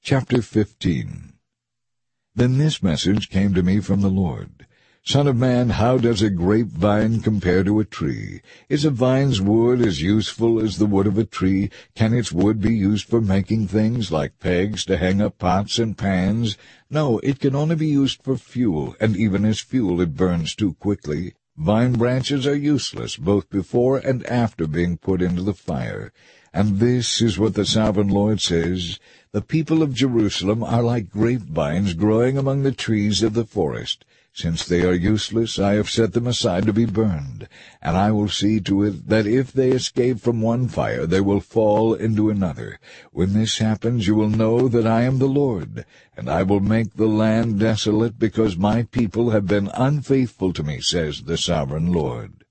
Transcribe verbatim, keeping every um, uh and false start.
Chapter fifteen. Then this message came to me from the Lord. Son of man, how does a grapevine compare to a tree? Is a vine's wood as useful as the wood of a tree? Can its wood be used for making things like pegs to hang up pots and pans? No, it can only be used for fuel, and even as fuel it burns too quickly. Vine branches are useless both before and after being put into the fire. And this is what the Sovereign Lord says: The people of Jerusalem are like grapevines growing among the trees of the forest. Since they are useless, I have set them aside to be burned, and I will see to it that if they escape from one fire, they will fall into another. When this happens, you will know that I am the Lord, and I will make the land desolate because my people have been unfaithful to me, says the Sovereign Lord.